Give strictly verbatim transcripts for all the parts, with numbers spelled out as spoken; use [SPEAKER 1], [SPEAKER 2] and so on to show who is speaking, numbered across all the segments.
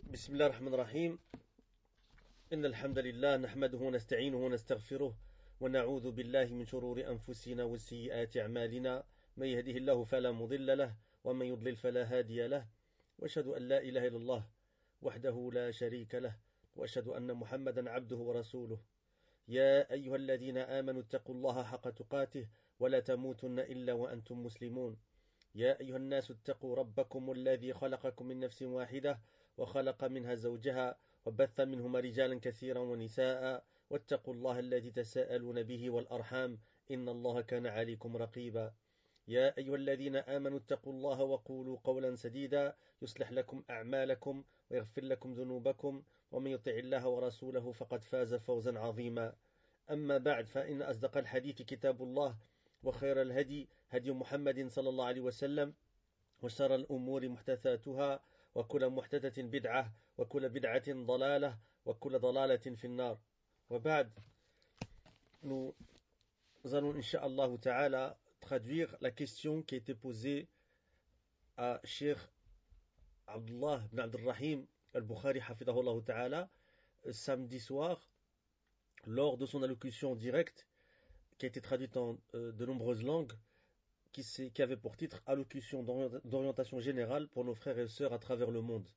[SPEAKER 1] بسم الله الرحمن الرحيم. إن الحمد لله نحمده ونستعينه ونستغفره ونعوذ بالله من شرور أنفسنا وسيئات أعمالنا، من يهده الله فلا مضل له ومن يضلل فلا هادي له، وأشهد أن لا إله إلا الله وحده لا شريك له، وأشهد أن محمدا عبده ورسوله. يا أيها الذين آمنوا اتقوا الله حق تقاته ولا تموتن إلا وأنتم مسلمون. يا أيها الناس اتقوا ربكم الذي خلقكم من نفس واحدة وخلق منها زوجها وبث منهما رجالا كثيرا ونساء، واتقوا الله الذي تساءلون به والأرحام إن الله كان عليكم رقيبا. يا أيها الذين آمنوا اتقوا الله وقولوا قولا سديدا يصلح لكم أعمالكم ويغفر لكم ذنوبكم، ومن يطع الله ورسوله فقد فاز فوزا عظيما. أما بعد، فإن أصدق الحديث كتاب الله، وخير الهدي هدي محمد صلى الله عليه وسلم، وشر الأمور محدثاتها، وكل محدثة بدعة، وكل بدعة ضلالة، وكل ضلالة في النار. وبعد, nous allons incha'Allah ta'ala traduire la question qui a été posée à Cheikh Abdullah ibn Abdurrahim al-Bukhari hafidahullah ta'ala samedi soir lors de son allocution directe qui a été traduite en euh, de nombreuses langues, qui, qui avait pour titre Allocution d'orientation générale pour nos frères et sœurs à travers le monde.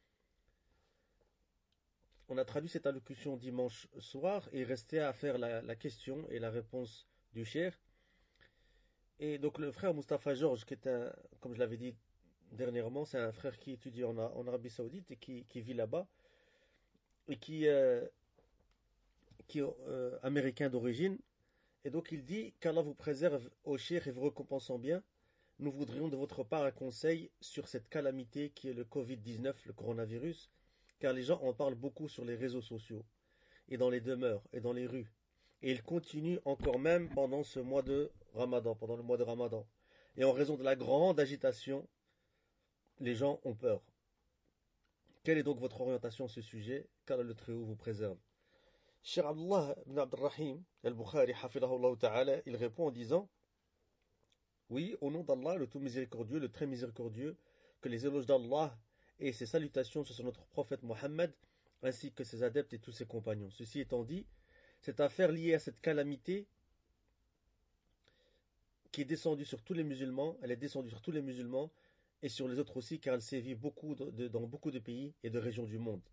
[SPEAKER 1] On a traduit cette allocution dimanche soir et il restait à faire la, la question et la réponse du cheikh. Et donc le frère Mustafa Georges, qui est un, comme je l'avais dit dernièrement, c'est un frère qui étudie en, en Arabie Saoudite et qui, qui vit là-bas et qui, euh, qui est euh, américain d'origine. Et donc il dit qu'Allah vous préserve au cheikh et vous récompensant bien. Nous voudrions de votre part un conseil sur cette calamité qui est le covid dix-neuf, le coronavirus, car les gens en parlent beaucoup sur les réseaux sociaux, et dans les demeures, et dans les rues. Et il continue encore même pendant ce mois de Ramadan, pendant le mois de Ramadan. Et en raison de la grande agitation, les gens ont peur. Quelle est donc votre orientation sur ce sujet? Qu'Allah le Très-Haut vous préserve. Cheikh Abdullah ibn Abdurrahim al-Bukhari hafidahullah ta'ala, il répond en disant: oui, au nom d'Allah, le tout miséricordieux, le très miséricordieux, que les éloges d'Allah et ses salutations sur notre prophète Mohammed, ainsi que ses adeptes et tous ses compagnons. Ceci étant dit, cette affaire liée à cette calamité qui est descendue sur tous les musulmans, elle est descendue sur tous les musulmans et sur les autres aussi, car elle sévit beaucoup de, de, dans beaucoup de pays et de régions du monde.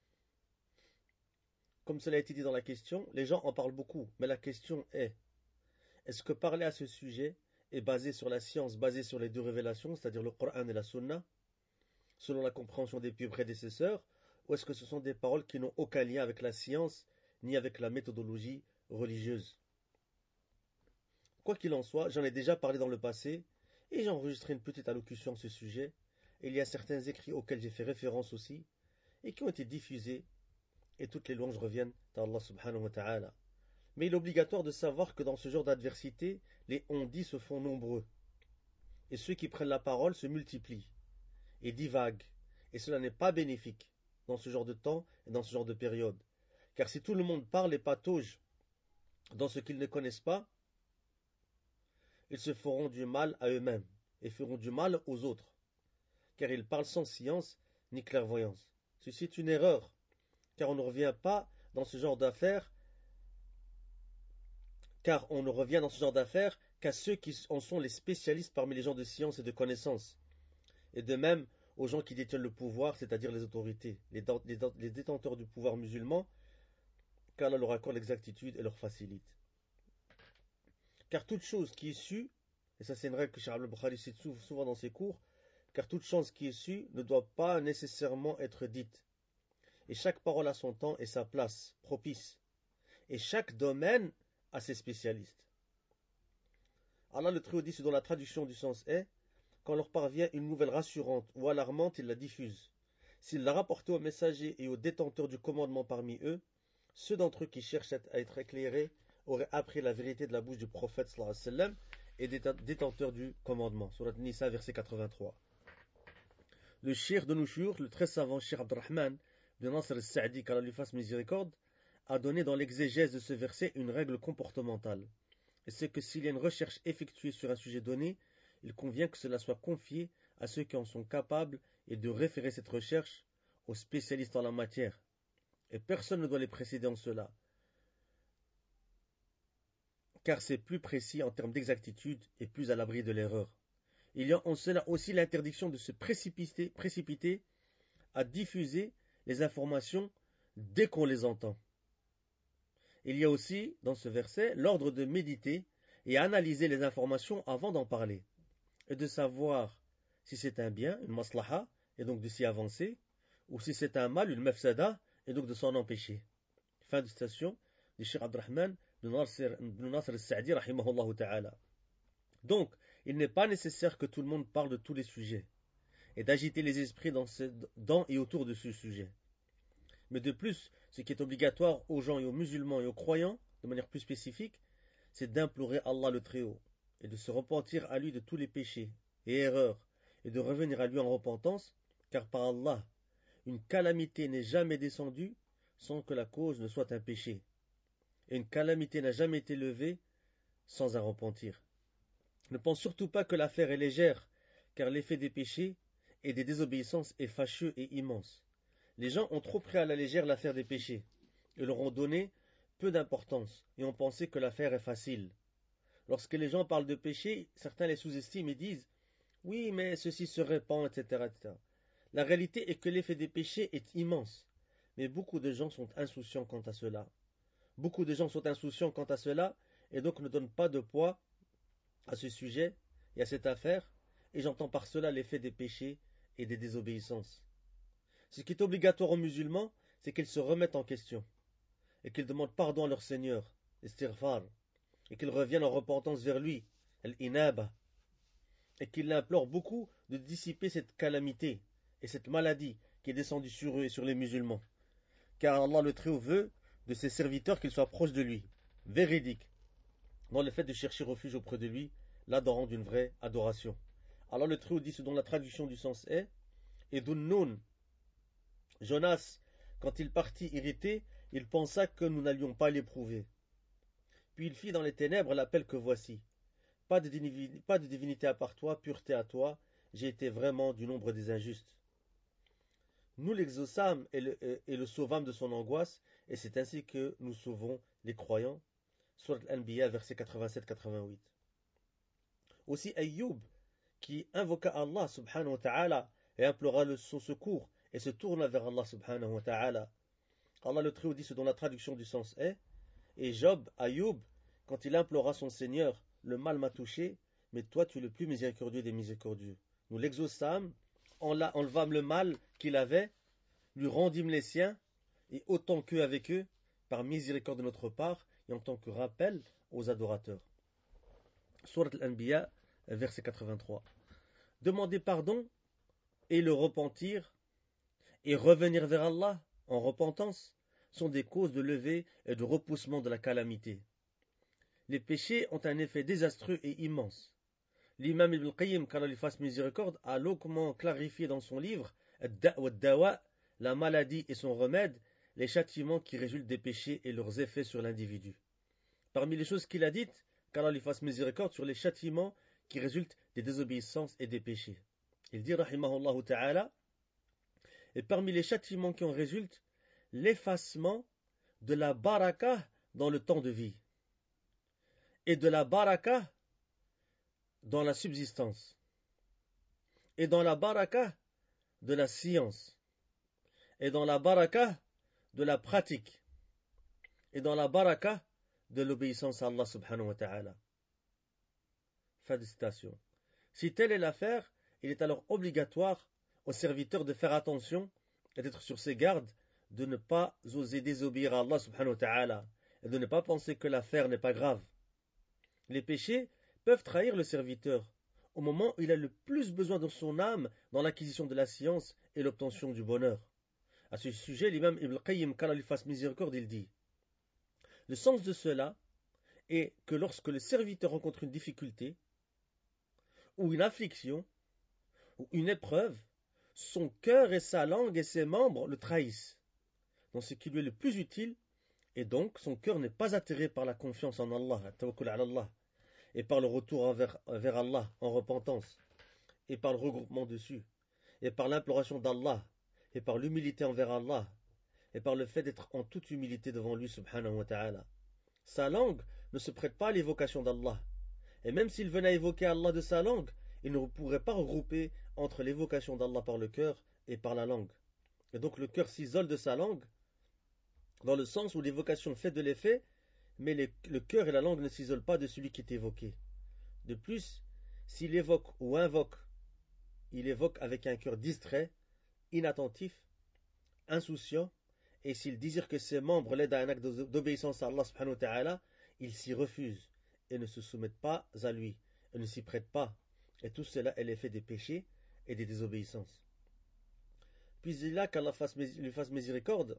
[SPEAKER 1] Comme cela a été dit dans la question, les gens en parlent beaucoup, mais la question est, est-ce que parler à ce sujet est basé sur la science, basé sur les deux révélations, c'est-à-dire le Coran et la Sunna, selon la compréhension des pieux prédécesseurs, ou est-ce que ce sont des paroles qui n'ont aucun lien avec la science, ni avec la méthodologie religieuse? Quoi qu'il en soit, j'en ai déjà parlé dans le passé, et j'ai enregistré une petite allocution à ce sujet, et il y a certains écrits auxquels j'ai fait référence aussi, et qui ont été diffusés, et toutes les louanges reviennent à Allah subhanahu wa ta'ala. Mais il est obligatoire de savoir que dans ce genre d'adversité, les on-dit se font nombreux. Et ceux qui prennent la parole se multiplient et divaguent. Et cela n'est pas bénéfique dans ce genre de temps et dans ce genre de période. Car si tout le monde parle et patauge dans ce qu'ils ne connaissent pas, ils se feront du mal à eux-mêmes et feront du mal aux autres. Car ils parlent sans science ni clairvoyance. Ceci est une erreur. Car on ne revient pas dans ce genre d'affaires, car on ne revient dans ce genre d'affaires qu'à ceux qui en sont les spécialistes parmi les gens de science et de connaissance. Et de même aux gens qui détiennent le pouvoir, c'est-à-dire les autorités, les, les, les détenteurs du pouvoir musulman, qu'Allah leur accorde l'exactitude et leur facilite. Car toute chose qui est sue, et ça c'est une règle que Cheikh al-Bukhari cite souvent dans ses cours, car toute chose qui est sue ne doit pas nécessairement être dite. Et chaque parole a son temps et sa place, propice. Et chaque domaine a ses spécialistes. Allah le Très-Haut dit ce dont la traduction du sens est: quand leur parvient une nouvelle rassurante ou alarmante, ils la diffusent. S'ils la rapportaient aux messagers et aux détenteurs du commandement parmi eux, ceux d'entre eux qui cherchent à être éclairés auraient appris la vérité de la bouche du prophète sallallahu alayhi wa sallam et des détenteurs du commandement. Surat Nisa, verset quatre-vingt-trois. Le cheikh de Nouchour, le très savant cheikh Abdurrahman bin Nasr al-Sa'di, qu'Allah lui fasse miséricorde, a donné dans l'exégèse de ce verset une règle comportementale. Et c'est que s'il y a une recherche effectuée sur un sujet donné, il convient que cela soit confié à ceux qui en sont capables et de référer cette recherche aux spécialistes en la matière, et personne ne doit les précéder en cela, car c'est plus précis en termes d'exactitude et plus à l'abri de l'erreur. Il y a en cela aussi l'interdiction de se précipiter, précipiter à diffuser les informations dès qu'on les entend. Il y a aussi, dans ce verset, l'ordre de méditer et analyser les informations avant d'en parler, et de savoir si c'est un bien, une maslaha, et donc de s'y avancer, ou si c'est un mal, une mafsada, et donc de s'en empêcher. Fin de citation du Cheikh Abdurrahman ibn Nasr al-Sa'di, rahimahullah ta'ala. Donc, il n'est pas nécessaire que tout le monde parle de tous les sujets, et d'agiter les esprits dans, ce, dans et autour de ce sujet. Mais de plus, ce qui est obligatoire aux gens et aux musulmans et aux croyants, de manière plus spécifique, c'est d'implorer Allah le Très-Haut, et de se repentir à lui de tous les péchés et erreurs, et de revenir à lui en repentance, car par Allah, une calamité n'est jamais descendue sans que la cause ne soit un péché, et une calamité n'a jamais été levée sans un repentir. Ne pense surtout pas que l'affaire est légère, car l'effet des péchés et des désobéissances est fâcheux et immense. Les gens ont trop pris à la légère l'affaire des péchés, et leur ont donné peu d'importance, et ont pensé que l'affaire est facile. Lorsque les gens parlent de péché, certains les sous-estiment et disent « Oui, mais ceci se répand, et cetera, et cetera » La réalité est que l'effet des péchés est immense, mais beaucoup de gens sont insouciants quant à cela. Beaucoup de gens sont insouciants quant à cela, et donc ne donnent pas de poids à ce sujet et à cette affaire, et j'entends par cela l'effet des péchés et des désobéissances. Ce qui est obligatoire aux musulmans, c'est qu'ils se remettent en question, et qu'ils demandent pardon à leur Seigneur, istighfar, et qu'ils reviennent en repentance vers lui, al-inaba, et qu'ils l'implorent beaucoup de dissiper cette calamité et cette maladie qui est descendue sur eux et sur les musulmans. Car Allah le Très-Haut veut de ses serviteurs qu'ils soient proches de lui, véridiques, dans le fait de chercher refuge auprès de lui, l'adorant d'une vraie adoration. Allah le Très-Haut dit ce dont la traduction du sens est, et Dunnoun, Jonas, quand il partit irrité, il pensa que nous n'allions pas l'éprouver. Puis il fit dans les ténèbres l'appel que voici. Pas de, divinité, pas de divinité à part toi, pureté à toi, j'ai été vraiment du nombre des injustes. Nous l'exaucâmes et le, et le sauvâmes de son angoisse, et c'est ainsi que nous sauvons les croyants. Surat Al-Anbiya, versets quatre-vingt-sept quatre-vingt-huit. Aussi Ayyub, qui invoqua Allah subhanahu wa ta'ala et implora le, son secours, et se tourna vers Allah subhanahu wa ta'ala. Allah le Très-Haut dit ce dont la traduction du sens est, et Job, Ayyub, quand il implora son Seigneur, le mal m'a touché, mais toi tu es le plus miséricordieux des miséricordieux. Nous l'exaucâmes, enlevâmes le mal qu'il avait, lui rendîmes les siens, et autant qu'eux avec eux, par miséricorde de notre part, et en tant que rappel aux adorateurs. Surat Al-Anbiya, verset quatre-vingt-trois. Demander pardon et le repentir, et revenir vers Allah en repentance, sont des causes de levée et de repoussement de la calamité. Les péchés ont un effet désastreux et immense. L'imam Ibn Qayyim, qu'Allah lui fasse miséricorde, a longuement clarifié dans son livre Ad-Da' wa ad-Dawa, la maladie et son remède, les châtiments qui résultent des péchés et leurs effets sur l'individu. Parmi les choses qu'il a dites, qu'Allah lui fasse miséricorde sur les châtiments qui résultent des désobéissances et des péchés. Il dit, rahimahullah ta'ala, et parmi les châtiments qui en résultent, l'effacement de la baraka dans le temps de vie, et de la baraka dans la subsistance, et dans la baraka de la science, et dans la baraka de la pratique, et dans la baraka de l'obéissance à Allah subhanahu wa ta'ala. Fin de citation. Si telle est l'affaire, il est alors obligatoire aux serviteurs de faire attention et d'être sur ses gardes, de ne pas oser désobéir à Allah subhanahu wa ta'ala, et de ne pas penser que l'affaire n'est pas grave. Les péchés peuvent trahir le serviteur au moment où il a le plus besoin de son âme dans l'acquisition de la science et l'obtention du bonheur. À ce sujet, l'imam Ibn Qayyim, qu'Allah lui fasse miséricorde, il dit: le sens de cela est que lorsque le serviteur rencontre une difficulté, ou une affliction, ou une épreuve, son cœur et sa langue et ses membres le trahissent dans ce qui lui est le plus utile, et donc son cœur n'est pas attiré par la confiance en Allah, tawakkul ala Allah, et par le retour vers, vers Allah en repentance, et par le regroupement dessus, et par l'imploration d'Allah, et par l'humilité envers Allah, et par le fait d'être en toute humilité devant lui subhanahu wa ta'ala. Sa langue ne se prête pas à l'évocation d'Allah, et même s'il venait à évoquer Allah de sa langue, il ne pourrait pas regrouper entre l'évocation d'Allah par le cœur et par la langue. Et donc le cœur s'isole de sa langue, dans le sens où l'évocation fait de l'effet, mais les, le cœur et la langue ne s'isolent pas de celui qui est évoqué. De plus, s'il évoque ou invoque, il évoque avec un cœur distrait, inattentif, insouciant, et s'il désire que ses membres l'aident à un acte d'obéissance à Allah subhanahu wa ta'ala, il s'y refuse et ne se soumettent pas à lui, et ne s'y prêtent pas. Et tout cela est l'effet des péchés et des désobéissances. Puis il a qu'Allah lui fasse miséricorde,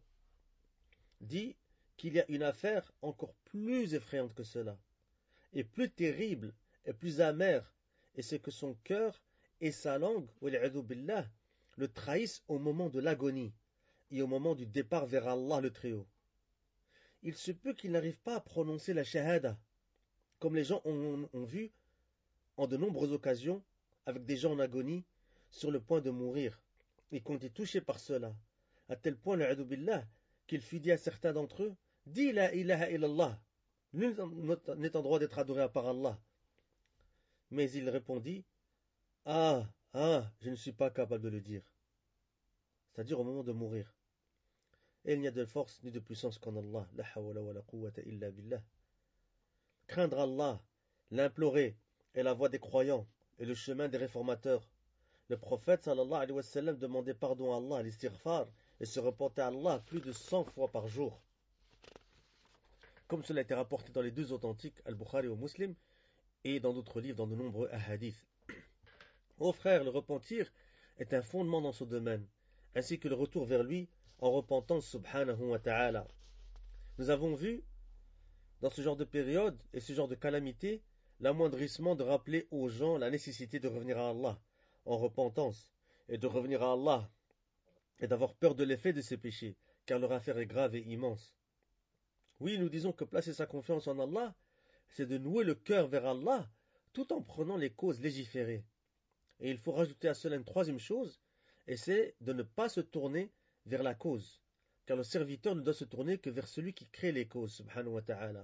[SPEAKER 1] dit qu'il y a une affaire encore plus effrayante que cela, et plus terrible, et plus amère, et c'est que son cœur et sa langue, billah, le trahissent au moment de l'agonie, et au moment du départ vers Allah le Très-Haut. Il se peut qu'il n'arrive pas à prononcer la shahada, comme les gens ont, ont vu en de nombreuses occasions, avec des gens en agonie, sur le point de mourir, et qui ont été touchés par cela, à tel point, billah, qu'il fut dit à certains d'entre eux, « Dis la ilaha illallah, nul n'est en droit d'être adoré à part Allah. » Mais il répondit, « Ah, ah, je ne suis pas capable de le dire. » C'est-à-dire au moment de mourir. Et il n'y a de force ni de puissance qu'en Allah. La hawla wa la quwwata illa billah. Craindre Allah, l'implorer, est la voie des croyants et le chemin des réformateurs. Le prophète sallallahu alayhi wa sallam demandait pardon à Allah, l'istighfar, et se repentait à Allah plus de cent fois par jour. Comme cela a été rapporté dans les deux authentiques, Al-Bukhari et Muslim, et dans d'autres livres, dans de nombreux hadiths. Ô frères, le repentir est un fondement dans ce domaine, ainsi que le retour vers lui en repentance subhanahu wa ta'ala. Nous avons vu, dans ce genre de période et ce genre de calamité, l'amoindrissement de rappeler aux gens la nécessité de revenir à Allah en repentance, et de revenir à Allah, et d'avoir peur de l'effet de ses péchés, car leur affaire est grave et immense. Oui, nous disons que placer sa confiance en Allah, c'est de nouer le cœur vers Allah, tout en prenant les causes légiférées. Et il faut rajouter à cela une troisième chose, et c'est de ne pas se tourner vers la cause, car le serviteur ne doit se tourner que vers celui qui crée les causes, subhanahu wa ta'ala.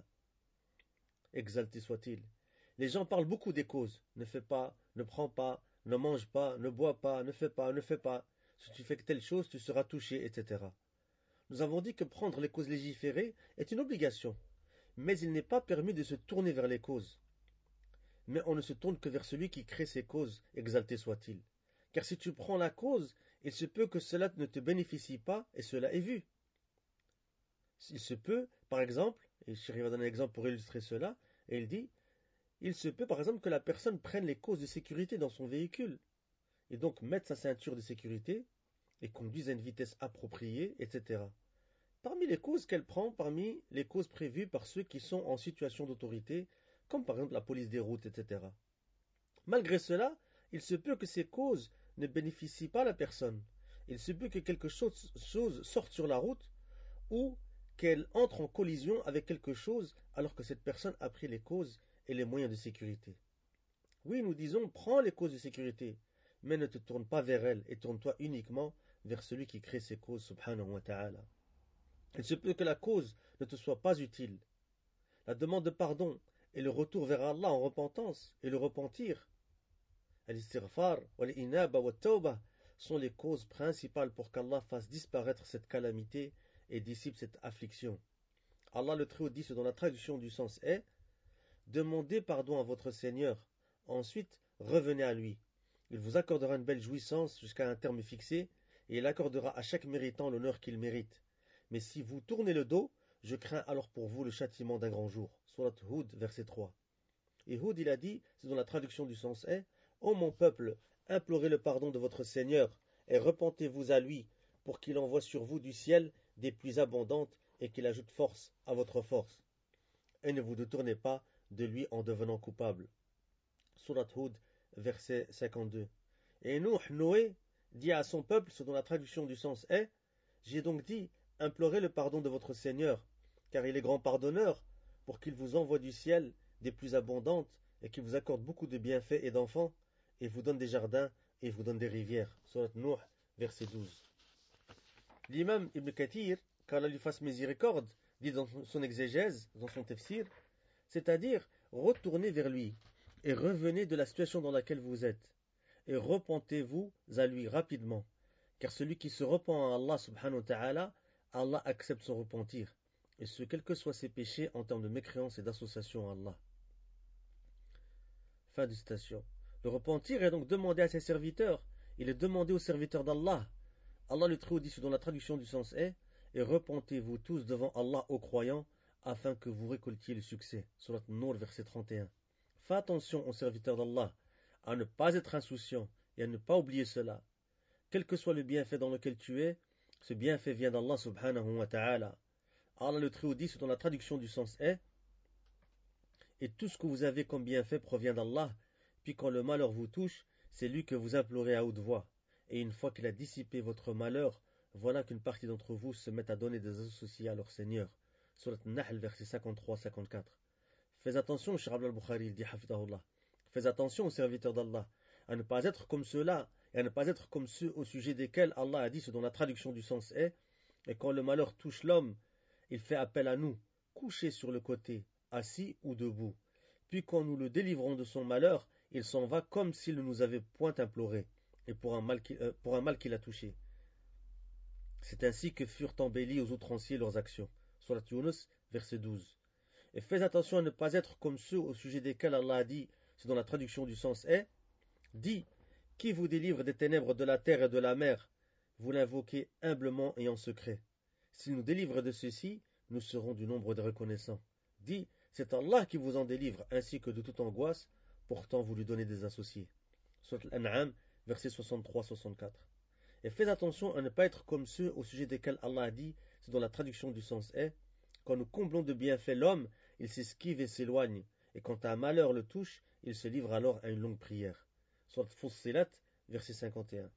[SPEAKER 1] Exalté soit-il. Les gens parlent beaucoup des causes, ne fais pas, ne prends pas, ne mange pas, ne bois pas, ne fais pas, ne fais pas, si tu fais telle chose, tu seras touché, et cetera. Nous avons dit que prendre les causes légiférées est une obligation, mais il n'est pas permis de se tourner vers les causes. Mais on ne se tourne que vers celui qui crée ces causes, exalté soit-il. Car si tu prends la cause, il se peut que cela ne te bénéficie pas, et cela est vu. Il se peut, par exemple, et Chéri va donner un exemple pour illustrer cela, et il dit, il se peut par exemple que la personne prenne les causes de sécurité dans son véhicule, et donc mette sa ceinture de sécurité, et conduise à une vitesse appropriée, et cetera. Parmi les causes qu'elle prend, parmi les causes prévues par ceux qui sont en situation d'autorité, comme par exemple la police des routes, et cetera. Malgré cela, il se peut que ces causes ne bénéficient pas à la personne. Il se peut que quelque chose, chose sorte sur la route ou qu'elle entre en collision avec quelque chose alors que cette personne a pris les causes et les moyens de sécurité. Oui, nous disons, prends les causes de sécurité, mais ne te tourne pas vers elles et tourne-toi uniquement vers celui qui crée ces causes, subhanahu wa ta'ala. Il se peut que la cause ne te soit pas utile. La demande de pardon et le retour vers Allah en repentance et le repentir, al-istighfar, wal-inaba, wat-tawbah, sont les causes principales pour qu'Allah fasse disparaître cette calamité et dissipe cette affliction. Allah le Très-Haut dit ce dont la traduction du sens est « Demandez pardon à votre Seigneur, ensuite revenez à lui. Il vous accordera une belle jouissance jusqu'à un terme fixé, et il accordera à chaque méritant l'honneur qu'il mérite. Mais si vous tournez le dos, je crains alors pour vous le châtiment d'un grand jour. » Surat Hud, verset trois. Et Hud, il a dit, c'est dont la traduction du sens est « Ô mon peuple, implorez le pardon de votre Seigneur, et repentez-vous à lui, pour qu'il envoie sur vous du ciel des pluies abondantes, et qu'il ajoute force à votre force. Et ne vous détournez pas de lui en devenant coupable. » Surat Hud, verset cinquante-deux. Et Nuh, Noé, dit à son peuple, ce dont la traduction du sens est « J'ai donc dit, implorez le pardon de votre Seigneur, car il est grand pardonneur, pour qu'il vous envoie du ciel des pluies abondantes, et qu'il vous accorde beaucoup de bienfaits et d'enfants, et vous donne des jardins, et vous donne des rivières. » Surat Nuh, verset douze. L'imam Ibn Kathir, qu'Allah lui fasse miséricorde, dit dans son exégèse, dans son tafsir, c'est-à-dire retournez vers lui et revenez de la situation dans laquelle vous êtes et repentez-vous à lui rapidement, car celui qui se repent à Allah subhanahu wa ta'ala, Allah accepte son repentir, et ce quels que soient ses péchés en termes de mécréance et d'association à Allah. Fin de citation. Le repentir est donc demandé à ses serviteurs, il est demandé aux serviteurs d'Allah. Allah le Très-Haut dit, dont la traduction du sens est, et repentez-vous tous devant Allah aux croyants, afin que vous récoltiez le succès. Surat Nour, verset trente et un. Fais attention aux serviteurs d'Allah, à ne pas être insouciant et à ne pas oublier cela. Quel que soit le bienfait dans lequel tu es, ce bienfait vient d'Allah subhanahu wa ta'ala. Allah le Très-Haut dit, dont la traduction du sens est, et tout ce que vous avez comme bienfait provient d'Allah, puis quand le malheur vous touche, c'est lui que vous implorez à haute voix. Et une fois qu'il a dissipé votre malheur, voilà qu'une partie d'entre vous se met à donner des associés à leur Seigneur. Surat Nahl, verset cinquante-trois à cinquante-quatre. Fais attention, Cheikh Abdul Bukhari, il dit Hafidahullah. Fais attention aux serviteurs d'Allah, à ne pas être comme ceux-là, et à ne pas être comme ceux au sujet desquels Allah a dit ce dont la traduction du sens est, et quand le malheur touche l'homme, il fait appel à nous, couchés sur le côté, assis ou debout. Puis quand nous le délivrons de son malheur, il s'en va comme s'il ne nous avait point imploré, et pour un mal qui, euh, pour un mal qu'il a touché. C'est ainsi que furent embellis aux outranciers leurs actions. Surat Yunus, verset douze. Et fais attention à ne pas être comme ceux au sujet desquels Allah a dit, ce dont la traduction du sens est, dit, qui vous délivre des ténèbres de la terre et de la mer, vous l'invoquez humblement et en secret. S'il nous délivre de ceci, nous serons du nombre des reconnaissants. Dit, c'est Allah qui vous en délivre, ainsi que de toute angoisse, pourtant vous lui donnez des associés. Surat Al-An'am, versets soixante-trois à soixante-quatre. Et fais attention à ne pas être comme ceux au sujet desquels Allah a dit, ce dont la traduction du sens est, quand nous comblons de bienfaits l'homme, il s'esquive et s'éloigne, et quand un malheur le touche, il se livre alors à une longue prière. Surat Fussilat, verset cinquante et un.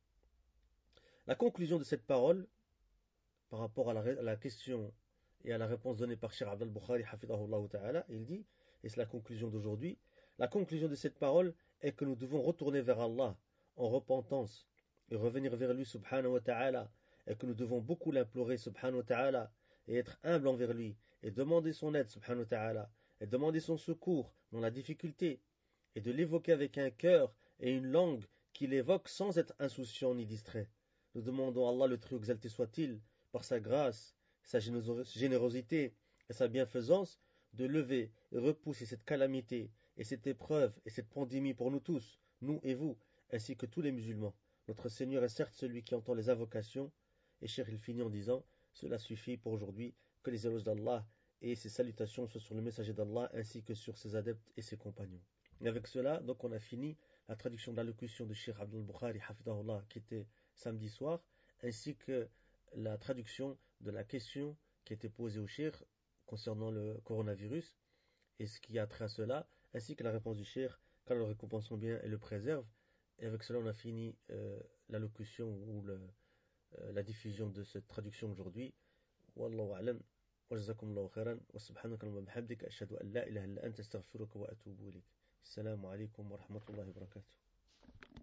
[SPEAKER 1] La conclusion de cette parole, par rapport à la, à la question et à la réponse donnée par Cheikh Abdul Bukhari, hafidahullah ta'ala, il dit, et c'est la conclusion d'aujourd'hui, la conclusion de cette parole est que nous devons retourner vers Allah en repentance et revenir vers lui subhanahu wa ta'ala, et que nous devons beaucoup l'implorer subhanahu wa ta'ala et être humble envers lui et demander son aide subhanahu wa ta'ala et demander son secours dans la difficulté et de l'évoquer avec un cœur et une langue qui l'évoque sans être insouciant ni distrait. Nous demandons à Allah le très exalté soit-il, par sa grâce, sa générosité et sa bienfaisance, de lever et repousser cette calamité et cette épreuve et cette pandémie pour nous tous, nous et vous, ainsi que tous les musulmans. Notre Seigneur est certes celui qui entend les invocations, et Cheikh il finit en disant, cela suffit pour aujourd'hui, que les éloges d'Allah et ses salutations soient sur le messager d'Allah ainsi que sur ses adeptes et ses compagnons. Et avec cela, donc on a fini la traduction de l'allocution de Cheikh Abdul Bukhari, hafidahullah, qui était samedi soir, ainsi que la traduction de la question qui était posée au Cheikh concernant le coronavirus et ce qui a trait à cela, ainsi que la réponse du Cheikh, qu'Allah le récompense son bien et le préserve. Et avec cela, on a fini euh, l'allocution ou le, euh, la diffusion de cette traduction aujourd'hui. Wallahu a'lam. وجزاكم الله خيرا وسبحانك اللهم وبحمدك أشهد أن لا إله إلا أنت أستغفرك وأتوب إليك. السلام عليكم ورحمة الله وبركاته.